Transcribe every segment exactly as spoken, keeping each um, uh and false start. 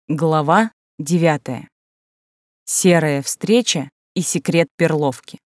Глава девятая. Серая встреча и секрет перловки.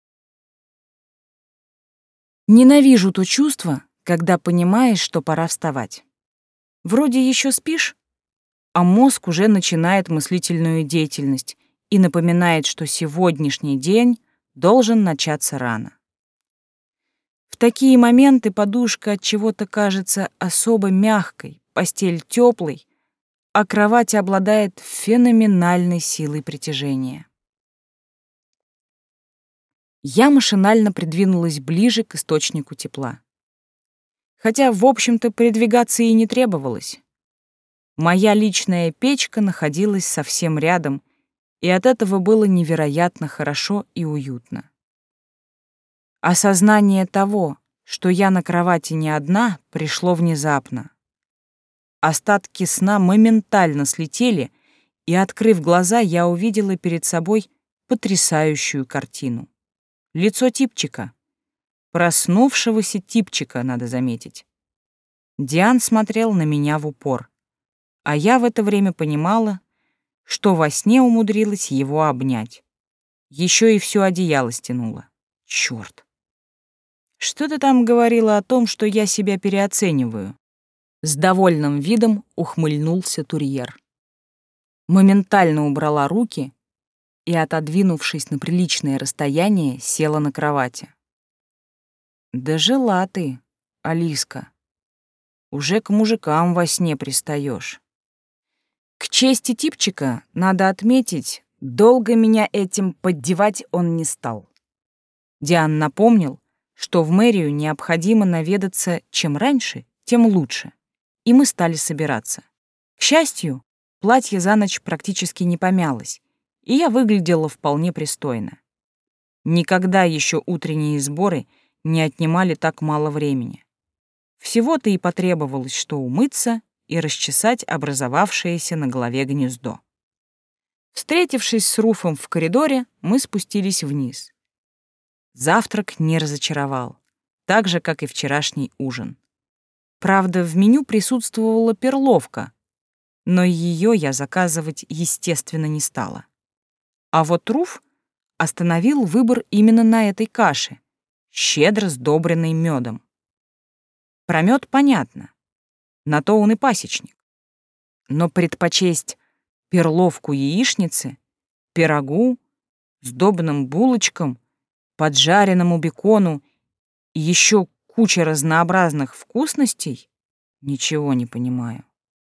Ненавижу то чувство, когда понимаешь, что пора вставать. Вроде еще спишь, а мозг уже начинает мыслительную деятельность и напоминает, что сегодняшний день должен начаться рано. В такие моменты подушка от чего-то кажется особо мягкой, постель теплой, а кровать обладает феноменальной силой притяжения. Я машинально придвинулась ближе к источнику тепла. Хотя, в общем-то, передвигаться и не требовалось. Моя личная печка находилась совсем рядом, и от этого было невероятно хорошо и уютно. Осознание того, что я на кровати не одна, пришло внезапно. Остатки сна моментально слетели, и, открыв глаза, я увидела перед собой потрясающую картину. Лицо типчика. Проснувшегося типчика, надо заметить. Диан смотрел на меня в упор, а я в это время понимала, что во сне умудрилась его обнять. Еще и все одеяло стянула. Чёрт. Что ты там говорила о том, что я себя переоцениваю? С довольным видом ухмыльнулся Турьер. Моментально убрала руки и, отодвинувшись на приличное расстояние, села на кровати. «Дожила ты, Алиска. Уже к мужикам во сне пристаешь. К чести типчика, надо отметить, долго меня этим поддевать он не стал. Диан напомнил, что в мэрию необходимо наведаться чем раньше, тем лучше. И мы стали собираться. К счастью, платье за ночь практически не помялось, и я выглядела вполне пристойно. Никогда еще утренние сборы не отнимали так мало времени. Всего-то и потребовалось, что умыться и расчесать образовавшееся на голове гнездо. Встретившись с Руфом в коридоре, мы спустились вниз. Завтрак не разочаровал, так же, как и вчерашний ужин. Правда, в меню присутствовала перловка, но ее я заказывать, естественно, не стала. А вот Руф остановил выбор именно на этой каше, щедро сдобренной медом. Про мед понятно, на то он и пасечник. Но предпочесть перловку яичницы, пирогу, сдобным булочкам, поджаренному бекону и еще куча разнообразных вкусностей? Ничего не понимаю.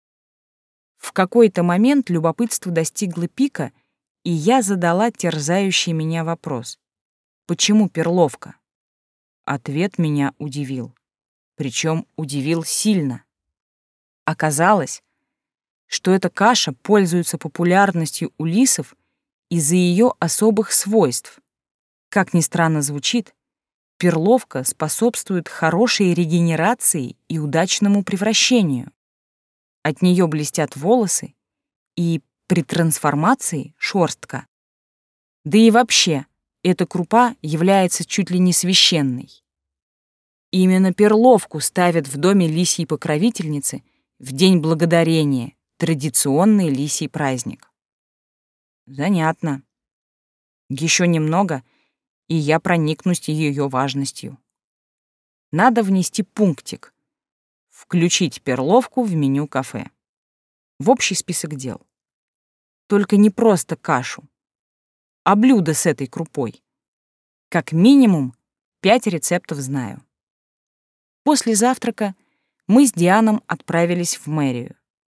В какой-то момент любопытство достигло пика, и я задала терзающий меня вопрос. Почему перловка? Ответ меня удивил. Причем удивил сильно. Оказалось, что эта каша пользуется популярностью у лисов из-за ее особых свойств. Как ни странно звучит, перловка способствует хорошей регенерации и удачному превращению. От нее блестят волосы и при трансформации шерстка. Да и вообще, эта крупа является чуть ли не священной. Именно перловку ставят в доме лисьей покровительницы в День Благодарения, традиционный лисий праздник. Занятно. Еще немного — и я проникнусь ее важностью. Надо внести пунктик. Включить перловку в меню кафе. В общий список дел. Только не просто кашу, а блюдо с этой крупой. Как минимум пять рецептов знаю. После завтрака мы с Дианом отправились в мэрию.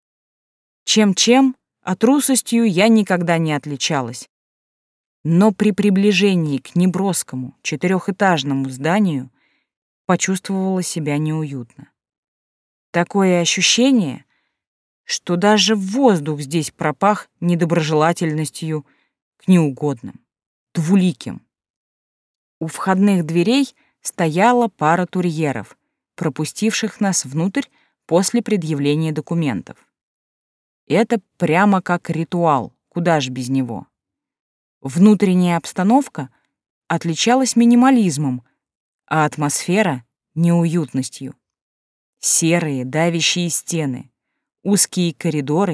Чем-чем, а трусостью я никогда не отличалась. Но при приближении к неброскому четырехэтажному зданию почувствовала себя неуютно. Такое ощущение, что даже воздух здесь пропах недоброжелательностью к неугодным, двуликим. У входных дверей стояла пара турьеров, пропустивших нас внутрь после предъявления документов. Это прямо как ритуал, куда ж без него. Внутренняя обстановка отличалась минимализмом, а атмосфера — неуютностью. Серые, давящие стены, узкие коридоры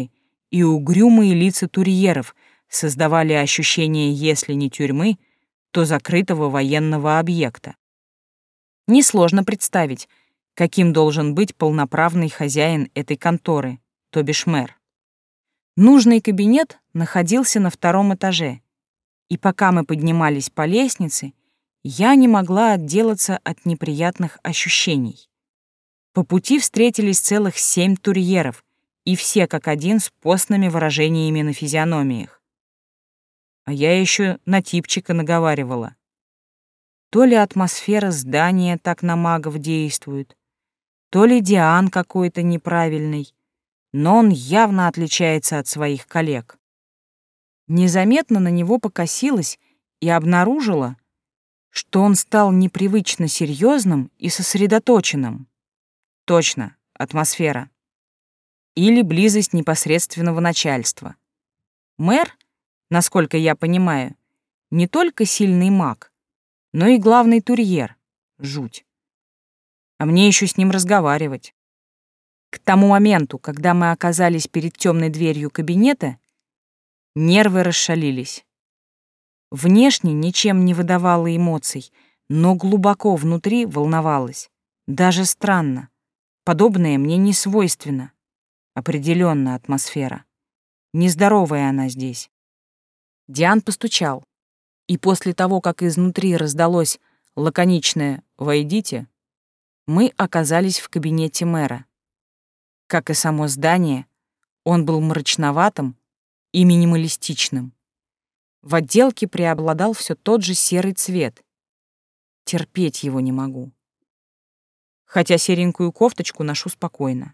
и угрюмые лица турьеров создавали ощущение, если не тюрьмы, то закрытого военного объекта. Несложно представить, каким должен быть полноправный хозяин этой конторы, то бишь мэр. Нужный кабинет находился на втором этаже, и пока мы поднимались по лестнице, я не могла отделаться от неприятных ощущений. По пути встретились целых семь турьеров, и все как один с постными выражениями на физиономиях. А я еще на типчика наговаривала. То ли атмосфера здания так на магов действует, то ли Диан какой-то неправильный, но он явно отличается от своих коллег. Незаметно на него покосилась и обнаружила, что он стал непривычно серьезным и сосредоточенным. Точно, атмосфера. Или близость непосредственного начальства. Мэр, насколько я понимаю, не только сильный маг, но и главный турьер. Жуть. А мне еще с ним разговаривать. К тому моменту, когда мы оказались перед темной дверью кабинета, нервы расшалились. Внешне ничем не выдавала эмоций, но глубоко внутри волновалась. Даже странно. Подобное мне не свойственно. Определенно атмосфера. Нездоровая она здесь. Диан постучал. И после того, как изнутри раздалось лаконичное «Войдите», мы оказались в кабинете мэра. Как и само здание, он был мрачноватым и минималистичным. В отделке преобладал все тот же серый цвет. Терпеть его не могу. Хотя серенькую кофточку ношу спокойно.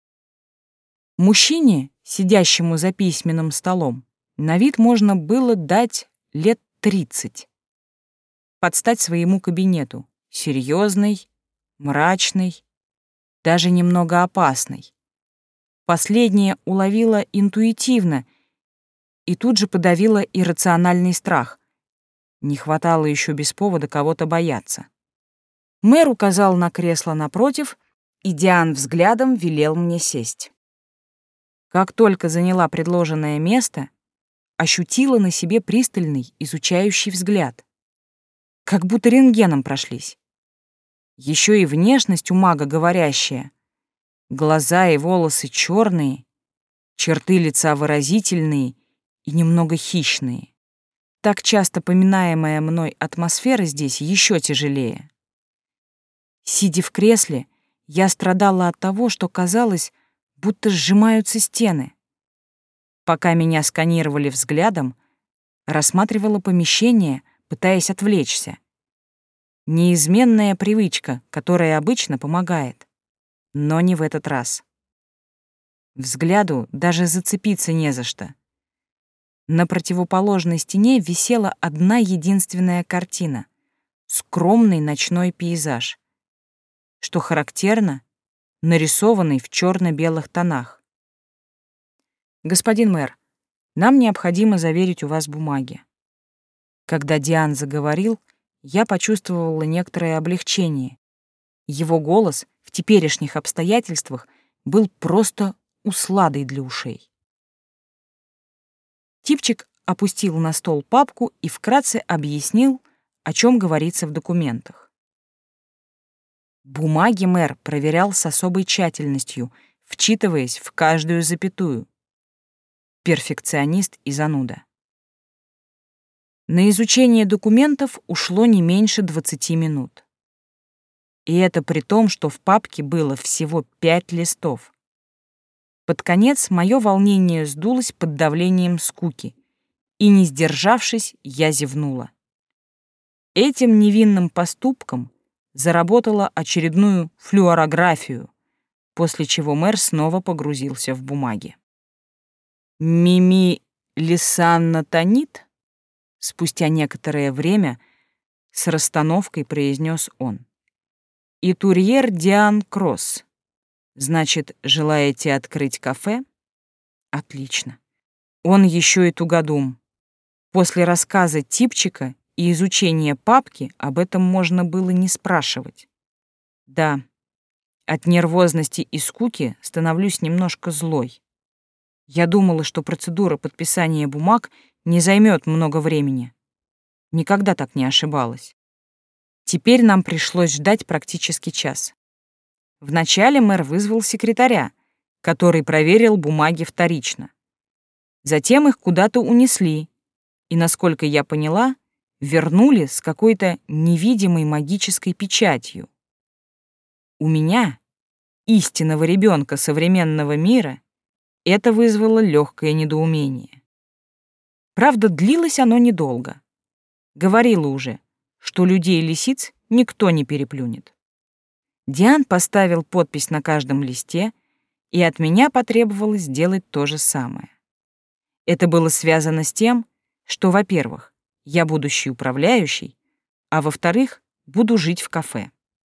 Мужчине, сидящему за письменным столом, на вид можно было дать лет тридцать. Под стать своему кабинету. Серьезный, мрачный, даже немного опасный. Последнее уловила интуитивно и тут же подавила иррациональный страх. Не хватало еще без повода кого-то бояться. Мэр указал на кресло напротив, и Диан взглядом велел мне сесть. Как только заняла предложенное место, ощутила на себе пристальный, изучающий взгляд. Как будто рентгеном прошлись. Еще и внешность у мага говорящая. Глаза и волосы черные, черты лица выразительные и немного хищные. Так часто поминаемая мной атмосфера здесь еще тяжелее. Сидя в кресле, я страдала от того, что казалось, будто сжимаются стены. Пока меня сканировали взглядом, рассматривала помещение, пытаясь отвлечься. Неизменная привычка, которая обычно помогает. Но не в этот раз. Взгляду даже зацепиться не за что. На противоположной стене висела одна единственная картина — скромный ночной пейзаж. Что характерно, нарисованный в черно-белых тонах. «Господин мэр, нам необходимо заверить у вас бумаги». Когда Диан заговорил, я почувствовала некоторое облегчение. Его голос в теперешних обстоятельствах был просто усладой для ушей. Типчик опустил на стол папку и вкратце объяснил, о чем говорится в документах. Бумаги мэр проверял с особой тщательностью, вчитываясь в каждую запятую. Перфекционист и зануда. На изучение документов ушло не меньше двадцати минут. И это при том, что в папке было всего пять листов. Под конец мое волнение сдулось под давлением скуки, и, не сдержавшись, я зевнула. Этим невинным поступком заработала очередную флюорографию, после чего мэр снова погрузился в бумаги. «Мими Лисанна Танит?» Спустя некоторое время с расстановкой произнес он. «И турьер Диан Кросс. Значит, желаете открыть кафе? Отлично. Он еще и тугодум. После рассказа типчика и изучения папки об этом можно было не спрашивать. Да, от нервозности и скуки становлюсь немножко злой. Я думала, что процедура подписания бумаг не займет много времени. Никогда так не ошибалась. Теперь нам пришлось ждать практически час. Вначале мэр вызвал секретаря, который проверил бумаги вторично. Затем их куда-то унесли, и, насколько я поняла, вернули с какой-то невидимой магической печатью. У меня, истинного ребенка современного мира, это вызвало легкое недоумение. Правда, длилось оно недолго. Говорила уже, что людей-лисиц никто не переплюнет. Диан поставил подпись на каждом листе, и от меня потребовалось сделать то же самое. Это было связано с тем, что, во-первых, я будущий управляющий, а во-вторых, буду жить в кафе.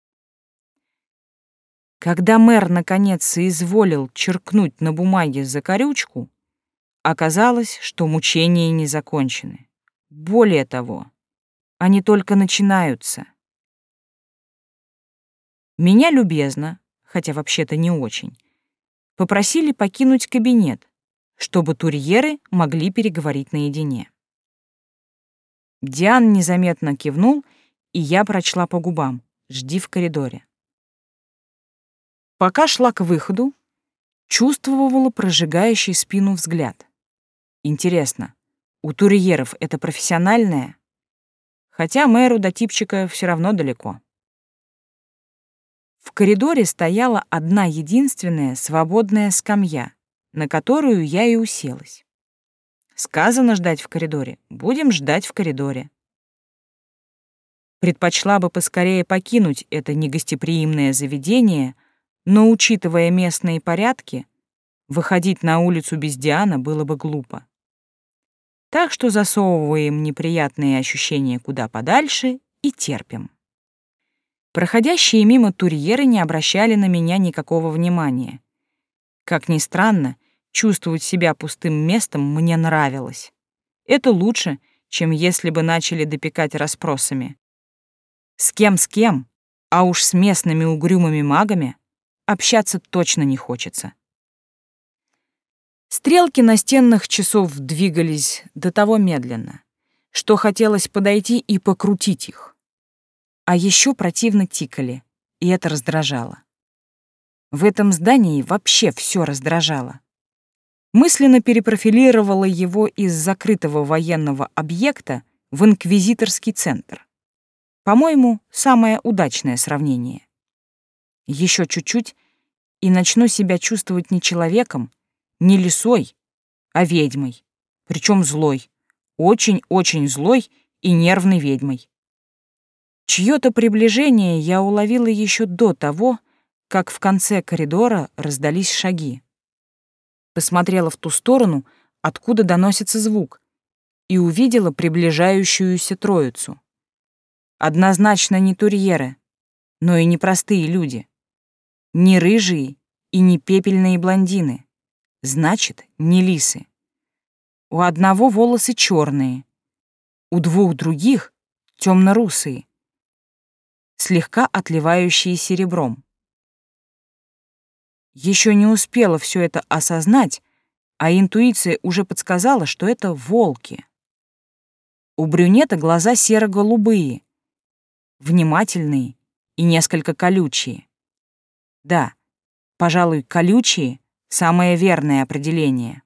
Когда мэр наконец соизволил черкнуть на бумаге закорючку, оказалось, что мучения не закончены. Более того, они только начинаются. Меня любезно, хотя вообще-то не очень, попросили покинуть кабинет, чтобы турьеры могли переговорить наедине. Диан незаметно кивнул, и я прочла по губам: «Жди в коридоре». Пока шла к выходу, чувствовала прожигающий спину взгляд. Интересно, у турьеров это профессиональное? Хотя мэру до типчика все равно далеко. В коридоре стояла одна единственная свободная скамья, на которую я и уселась. Сказано ждать в коридоре, будем ждать в коридоре. Предпочла бы поскорее покинуть это негостеприимное заведение, но, учитывая местные порядки, выходить на улицу без Диана было бы глупо. Так что засовываем неприятные ощущения куда подальше и терпим. Проходящие мимо турьеры не обращали на меня никакого внимания. Как ни странно, чувствовать себя пустым местом мне нравилось. Это лучше, чем если бы начали допекать расспросами. С кем-с кем, а уж с местными угрюмыми магами, общаться точно не хочется. Стрелки настенных часов двигались до того медленно, что хотелось подойти и покрутить их. А еще противно тикали, и это раздражало. В этом здании вообще все раздражало. Мысленно перепрофилировала его из закрытого военного объекта в инквизиторский центр. По-моему, самое удачное сравнение. Еще чуть-чуть, и начну себя чувствовать не человеком, не лисой, а ведьмой, причем злой, очень-очень злой и нервной ведьмой. Чьё-то приближение я уловила еще до того, как в конце коридора раздались шаги. Посмотрела в ту сторону, откуда доносится звук, и увидела приближающуюся троицу. Однозначно не турьеры, но и не простые люди. Не рыжие и не пепельные блондины. Значит, не лисы. У одного волосы черные, у двух других — темно-русые, слегка отливающие серебром. Еще не успела все это осознать, а интуиция уже подсказала, что это волки. У брюнета глаза серо-голубые, внимательные и несколько колючие. Да, пожалуй, колючие — самое верное определение.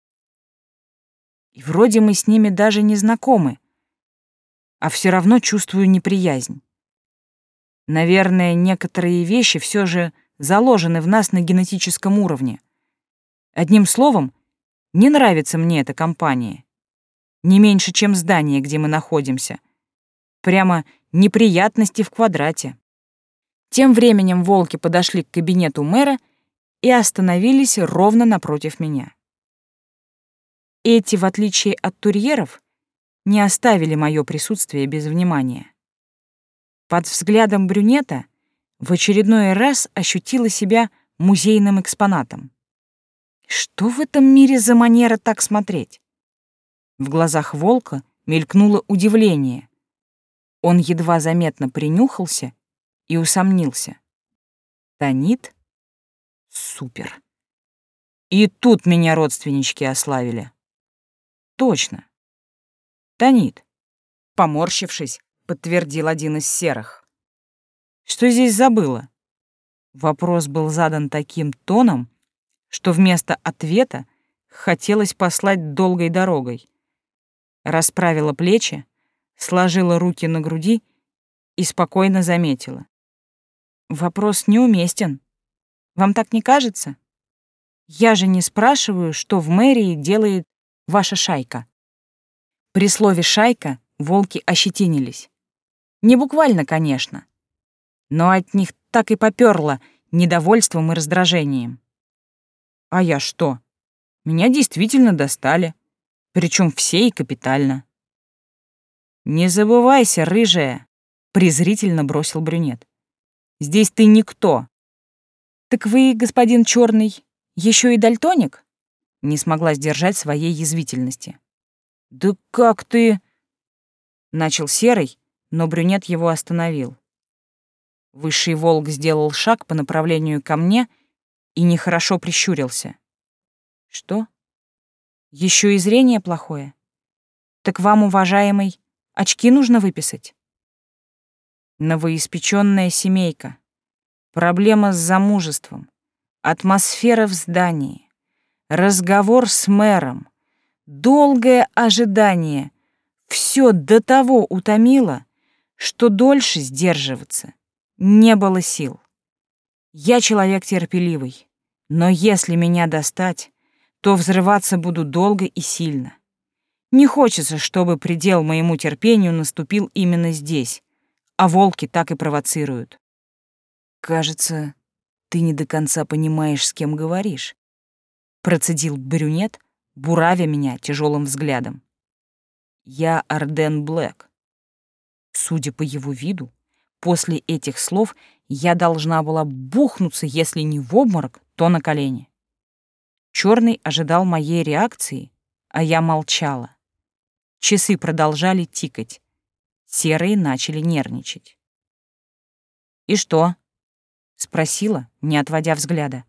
И вроде мы с ними даже не знакомы, а все равно чувствую неприязнь. Наверное, некоторые вещи все же заложены в нас на генетическом уровне. Одним словом, не нравится мне эта компания. Не меньше, чем здание, где мы находимся. Прямо неприятности в квадрате. Тем временем волки подошли к кабинету мэра и остановились ровно напротив меня. Эти, в отличие от турьеров, не оставили мое присутствие без внимания. Под взглядом брюнета в очередной раз ощутила себя музейным экспонатом. Что в этом мире за манера так смотреть? В глазах волка мелькнуло удивление. Он едва заметно принюхался и усомнился. Тонит? Супер. И тут меня родственнички ославили. Точно. Тонит. Поморщившись, подтвердил один из серых. Что здесь забыла? Вопрос был задан таким тоном, что вместо ответа хотелось послать долгой дорогой. Расправила плечи, сложила руки на груди и спокойно заметила. Вопрос неуместен. Вам так не кажется? Я же не спрашиваю, что в мэрии делает ваша шайка. При слове «шайка» волки ощетинились. Не буквально, конечно, но от них так и попёрло недовольством и раздражением. А я что? Меня действительно достали, причем все и капитально. «Не забывайся, рыжая», — презрительно бросил брюнет. «Здесь ты никто». «Так вы, господин Черный, еще и дальтоник?» Не смогла сдержать своей язвительности. «Да как ты...» — начал Серый, но брюнет его остановил. Высший волк сделал шаг по направлению ко мне и нехорошо прищурился. «Что? Еще и зрение плохое? Так вам, уважаемый, очки нужно выписать?» Новоиспеченная семейка. Проблема с замужеством. Атмосфера в здании. Разговор с мэром. Долгое ожидание. Все до того утомило, что дольше сдерживаться не было сил. Я человек терпеливый, но если меня достать, то взрываться буду долго и сильно. Не хочется, чтобы предел моему терпению наступил именно здесь, а волки так и провоцируют. «Кажется, ты не до конца понимаешь, с кем говоришь», — процедил брюнет, буравя меня тяжелым взглядом. «Я Арден Блэк». Судя по его виду, после этих слов я должна была бухнуться, если не в обморок, то на колени. Черный ожидал моей реакции, а я молчала. Часы продолжали тикать. Серые начали нервничать. «И что?» — спросила, не отводя взгляда.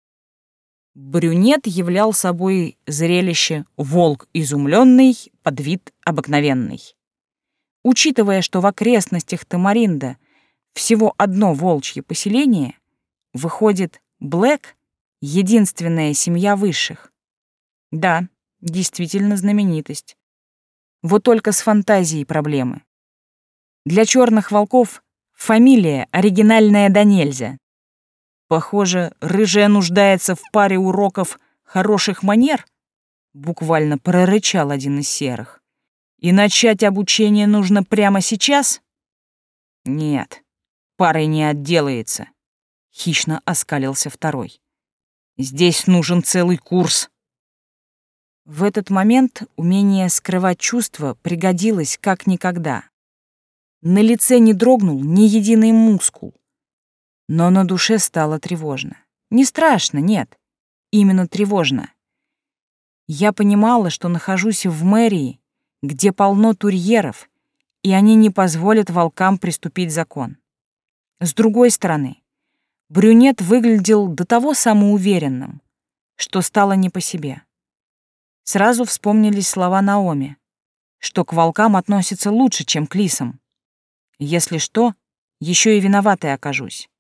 Брюнет являл собой зрелище волк изумленный под вид обыкновенный. Учитывая, что в окрестностях Тамаринда всего одно волчье поселение, выходит, Блэк — единственная семья высших. Да, действительно знаменитость. Вот только с фантазией проблемы. Для черных волков фамилия оригинальная да нельзя. Похоже, рыжая нуждается в паре уроков хороших манер, буквально прорычал один из серых. И начать обучение нужно прямо сейчас? Нет, парой не отделается, хищно оскалился второй. Здесь нужен целый курс. В этот момент умение скрывать чувства пригодилось как никогда. На лице не дрогнул ни единый мускул, но на душе стало тревожно. Не страшно, нет, именно тревожно. Я понимала, что нахожусь в мэрии, где полно турьеров, и они не позволят волкам приступить закон. С другой стороны, брюнет выглядел до того самоуверенным, что стало не по себе. Сразу вспомнились слова Наоми, что к волкам относятся лучше, чем к лисам. Если что, еще и виноватой окажусь.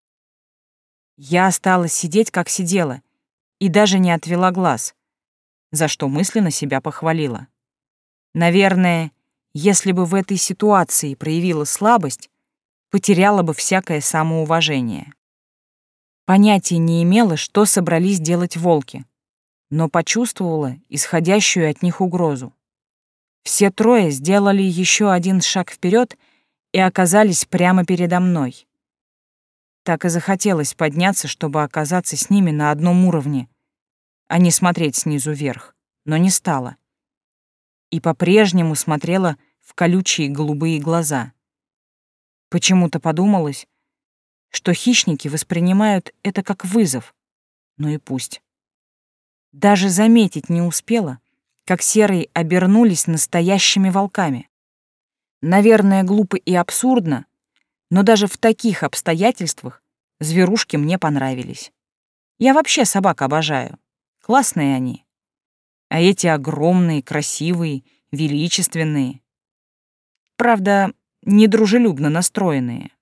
Я осталась сидеть, как сидела, и даже не отвела глаз, за что мысленно себя похвалила. Наверное, если бы в этой ситуации проявила слабость, потеряла бы всякое самоуважение. Понятия не имела, что собрались делать волки, но почувствовала исходящую от них угрозу. Все трое сделали еще один шаг вперед и оказались прямо передо мной. Так и захотелось подняться, чтобы оказаться с ними на одном уровне, а не смотреть снизу вверх, но не стала. И по-прежнему смотрела в колючие голубые глаза. Почему-то подумалось, что хищники воспринимают это как вызов. Ну и пусть. Даже заметить не успела, как серые обернулись настоящими волками. Наверное, глупо и абсурдно, но даже в таких обстоятельствах зверушки мне понравились. Я вообще собак обожаю. Классные они. А эти огромные, красивые, величественные. Правда, недружелюбно настроенные.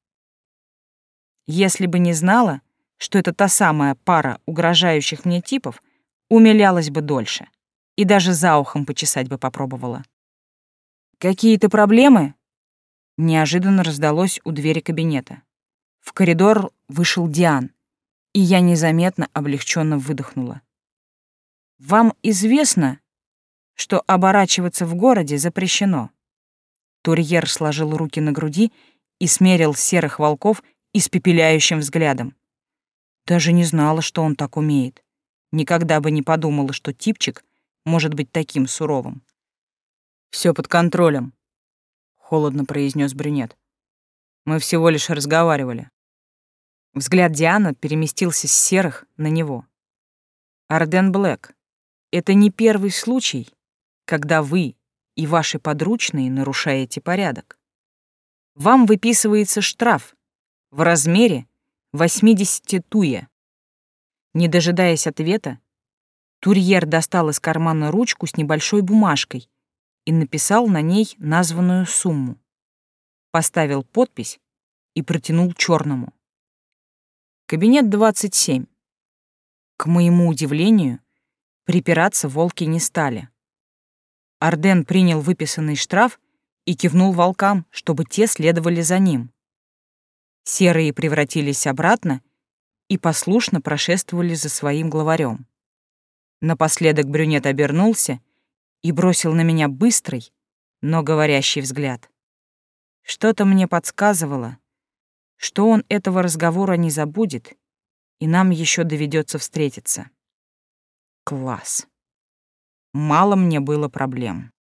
Если бы не знала, что это та самая пара угрожающих мне типов, умилялась бы дольше и даже за ухом почесать бы попробовала. «Какие-то проблемы?» Неожиданно раздалось у двери кабинета. В коридор вышел Диан, и я незаметно облегченно выдохнула. «Вам известно, что оборачиваться в городе запрещено?» Турьер сложил руки на груди и смерил серых волков испепеляющим взглядом. Даже не знала, что он так умеет. Никогда бы не подумала, что типчик может быть таким суровым. «Все под контролем», — холодно произнес брюнет. «Мы всего лишь разговаривали». Взгляд Диана переместился с серых на него. «Арден Блэк, это не первый случай, когда вы и ваши подручные нарушаете порядок. Вам выписывается штраф в размере восьмидесяти туе». Не дожидаясь ответа, Турьер достал из кармана ручку с небольшой бумажкой и написал на ней названную сумму. Поставил подпись и протянул черному. Кабинет двадцать семь. К моему удивлению, припираться волки не стали. Арден принял выписанный штраф и кивнул волкам, чтобы те следовали за ним. Серые превратились обратно и послушно прошествовали за своим главарем. Напоследок брюнет обернулся и бросил на меня быстрый, но говорящий взгляд. Что-то мне подсказывало, что он этого разговора не забудет, и нам еще доведется встретиться. Класс. Мало мне было проблем.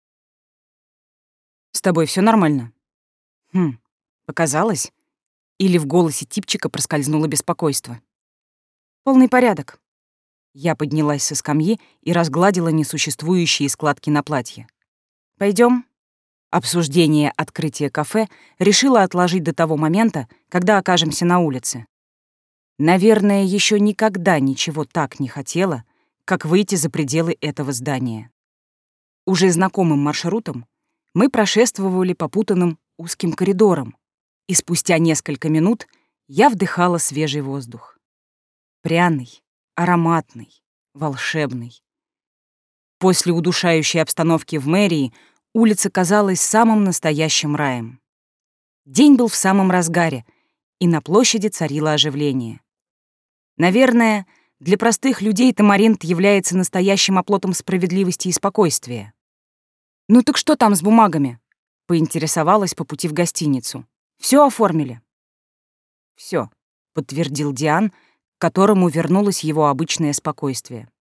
«С тобой все нормально?» Хм, показалось? Или в голосе типчика проскользнуло беспокойство? «Полный порядок». Я поднялась со скамьи и разгладила несуществующие складки на платье. Пойдем. Обсуждение открытия кафе решила отложить до того момента, когда окажемся на улице. Наверное, еще никогда ничего так не хотела, как выйти за пределы этого здания. Уже знакомым маршрутом мы прошествовали по путанным узким коридорам, и спустя несколько минут я вдыхала свежий воздух. Пряный, ароматный, волшебный. После удушающей обстановки в мэрии улица казалась самым настоящим раем. День был в самом разгаре, и на площади царило оживление. Наверное, для простых людей Тамаринт является настоящим оплотом справедливости и спокойствия. «Ну так что там с бумагами?» — поинтересовалась по пути в гостиницу. «Все оформили?» «Все», — подтвердил Диан, к которому вернулось его обычное спокойствие.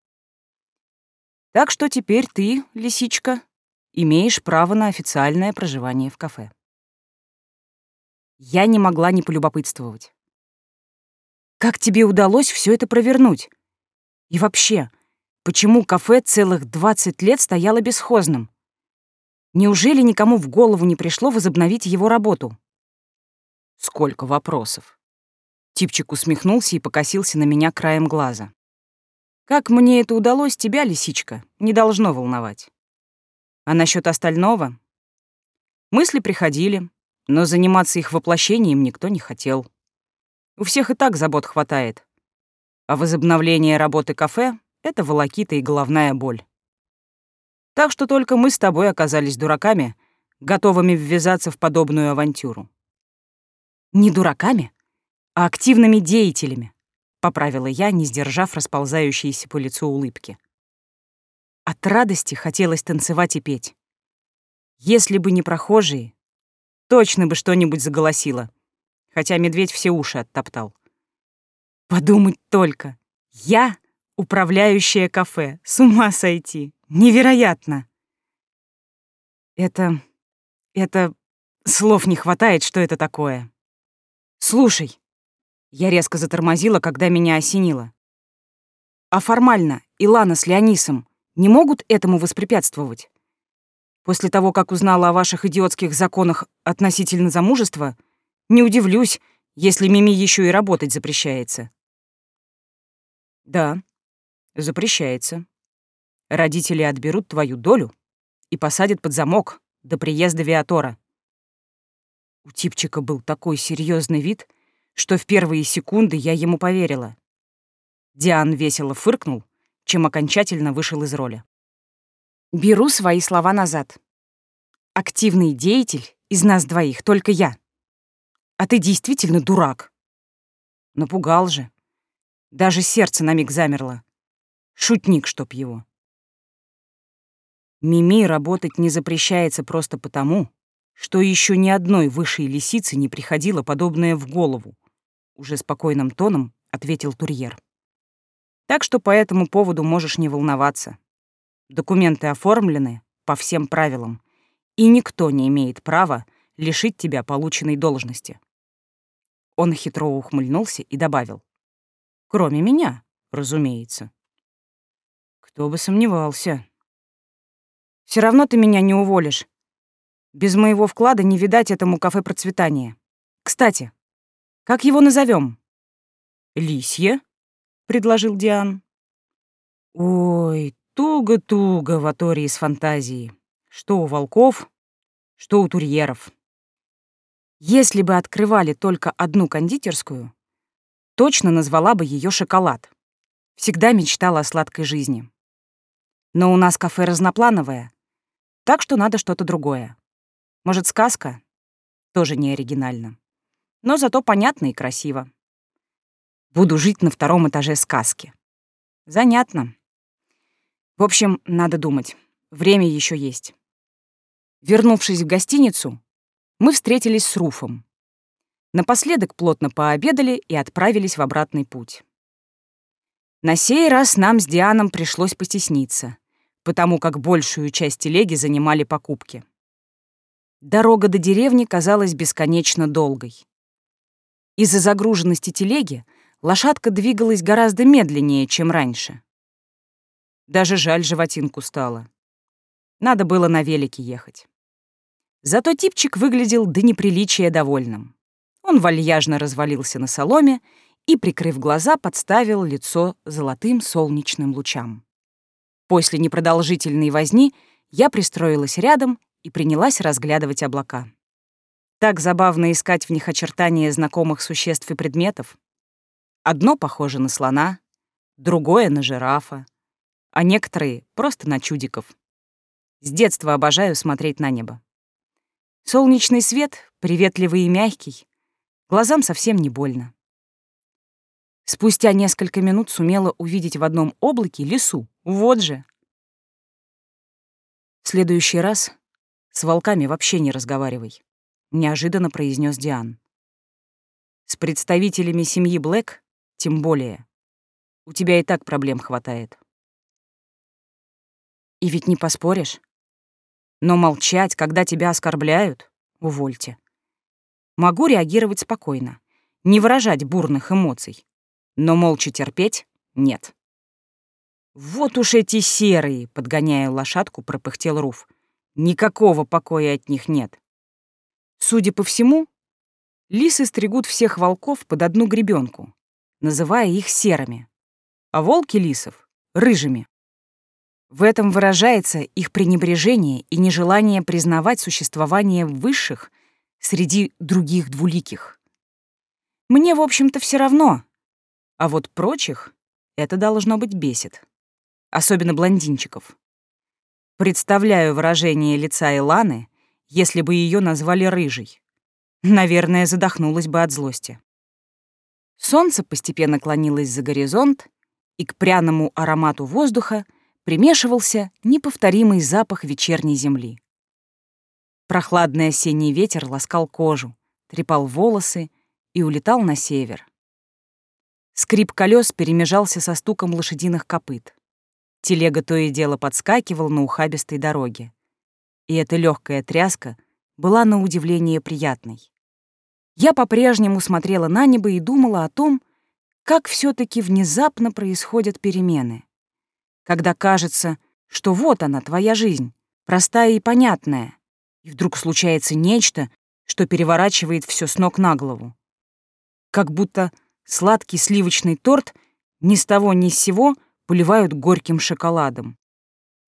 «Так что теперь ты, лисичка, имеешь право на официальное проживание в кафе». Я не могла не полюбопытствовать. «Как тебе удалось все это провернуть? И вообще, почему кафе целых двадцать лет стояло бесхозным? Неужели никому в голову не пришло возобновить его работу?» «Сколько вопросов!» Типчик усмехнулся и покосился на меня краем глаза. «Как мне это удалось, тебя, лисичка, не должно волновать. А насчет остального? Мысли приходили, но заниматься их воплощением никто не хотел. У всех и так забот хватает. А возобновление работы кафе — это волокита и головная боль. Так что только мы с тобой оказались дураками, готовыми ввязаться в подобную авантюру». «Не дураками, а активными деятелями», — поправила я, не сдержав расползающиеся по лицу улыбки. От радости хотелось танцевать и петь. Если бы не прохожие, точно бы что-нибудь заголосило, хотя медведь все уши оттоптал. Подумать только, я — управляющая кафе, с ума сойти, невероятно. Это... это... слов не хватает, что это такое. «Слушай», — я резко затормозила, когда меня осенило. «А формально Илана с Леонисом не могут этому воспрепятствовать? После того, как узнала о ваших идиотских законах относительно замужества, не удивлюсь, если Мими еще и работать запрещается». «Да, запрещается», Родители отберут твою долю и посадят под замок до приезда Виатора. У типчика был такой серьезный вид, что в первые секунды я ему поверила. Диан весело фыркнул, чем окончательно вышел из роли. Беру свои слова назад. Активный деятель из нас двоих только я. А ты действительно дурак. Напугал же. Даже сердце на миг замерло. Шутник, чтоб его. Мими работать не запрещается просто потому, что еще ни одной высшей лисице не приходило подобное в голову, уже спокойным тоном ответил Турьер. Так что по этому поводу можешь не волноваться. Документы оформлены по всем правилам, и никто не имеет права лишить тебя полученной должности. Он хитро ухмыльнулся и добавил. Кроме меня, разумеется. Кто бы сомневался. Все равно ты меня не уволишь. Без моего вклада не видать этому кафе процветания. Кстати, как его назовем? Лисье, предложил Диан. Ой, туго-туго в Атории с фантазией. Что у волков, что у турьеров. Если бы открывали только одну кондитерскую, точно назвала бы ее «Шоколад». Всегда мечтала о сладкой жизни. Но у нас кафе разноплановое, так что надо что-то другое. Может, сказка? Тоже не оригинально. Но зато понятно и красиво. Буду жить на втором этаже сказки. Занятно. В общем, надо думать. Время еще есть. Вернувшись в гостиницу, мы встретились с Руфом. Напоследок плотно пообедали и отправились в обратный путь. На сей раз нам с Дианом пришлось постесниться, потому как большую часть телеги занимали покупки. Дорога до деревни казалась бесконечно долгой. Из-за загруженности телеги лошадка двигалась гораздо медленнее, чем раньше. Даже жаль животинку стало. Надо было на велике ехать. Зато типчик выглядел до неприличия довольным. Он вальяжно развалился на соломе и, прикрыв глаза, подставил лицо золотым солнечным лучам. После непродолжительной возни я пристроилась рядом и принялась разглядывать облака. Так забавно искать в них очертания знакомых существ и предметов. Одно похоже на слона, другое — на жирафа, а некоторые — просто на чудиков. С детства обожаю смотреть на небо. Солнечный свет, приветливый и мягкий, глазам совсем не больно. Спустя несколько минут сумела увидеть в одном облаке лису. Вот же! В следующий раз с волками вообще не разговаривай, неожиданно произнес Диан. С представителями семьи Блэк тем более. У тебя и так проблем хватает. И ведь не поспоришь. Но молчать, когда тебя оскорбляют, увольте. Могу реагировать спокойно, не выражать бурных эмоций, но молча терпеть — нет. Вот уж эти серые, подгоняя лошадку, пропыхтел Руф. Никакого покоя от них нет. Судя по всему, лисы стригут всех волков под одну гребенку, называя их серыми, а волки лисов — рыжими. В этом выражается их пренебрежение и нежелание признавать существование высших среди других двуликих. Мне, в общем-то, все равно, а вот прочих это должно быть бесит. Особенно блондинчиков. Представляю выражение лица Иланы, если бы ее назвали рыжей. Наверное, задохнулась бы от злости. Солнце постепенно клонилось за горизонт, и к пряному аромату воздуха примешивался неповторимый запах вечерней земли. Прохладный осенний ветер ласкал кожу, трепал волосы и улетал на север. Скрип колес перемежался со стуком лошадиных копыт. Телега то и дело подскакивала на ухабистой дороге. И эта легкая тряска была на удивление приятной. Я по-прежнему смотрела на небо и думала о том, как все-таки внезапно происходят перемены. Когда кажется, что вот она, твоя жизнь, простая и понятная, и вдруг случается нечто, что переворачивает все с ног на голову. Как будто сладкий сливочный торт ни с того ни с сего поливают горьким шоколадом.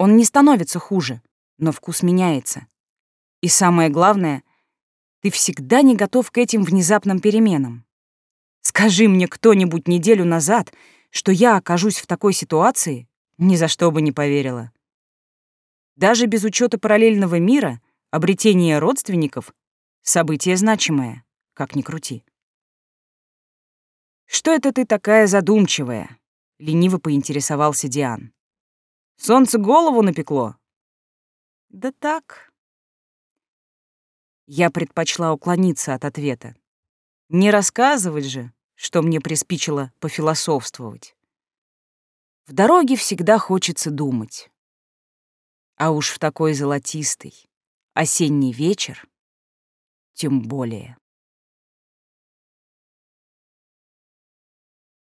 Он не становится хуже, но вкус меняется. И самое главное, ты всегда не готов к этим внезапным переменам. Скажи мне кто-нибудь неделю назад, что я окажусь в такой ситуации, ни за что бы не поверила. Даже без учета параллельного мира обретение родственников — событие значимое, как ни крути. «Что это ты такая задумчивая?» — лениво поинтересовался Диан. «Солнце голову напекло?» «Да так». Я предпочла уклониться от ответа. Не рассказывать же, что мне приспичило пофилософствовать. В дороге всегда хочется думать. А уж в такой золотистый осенний вечер тем более.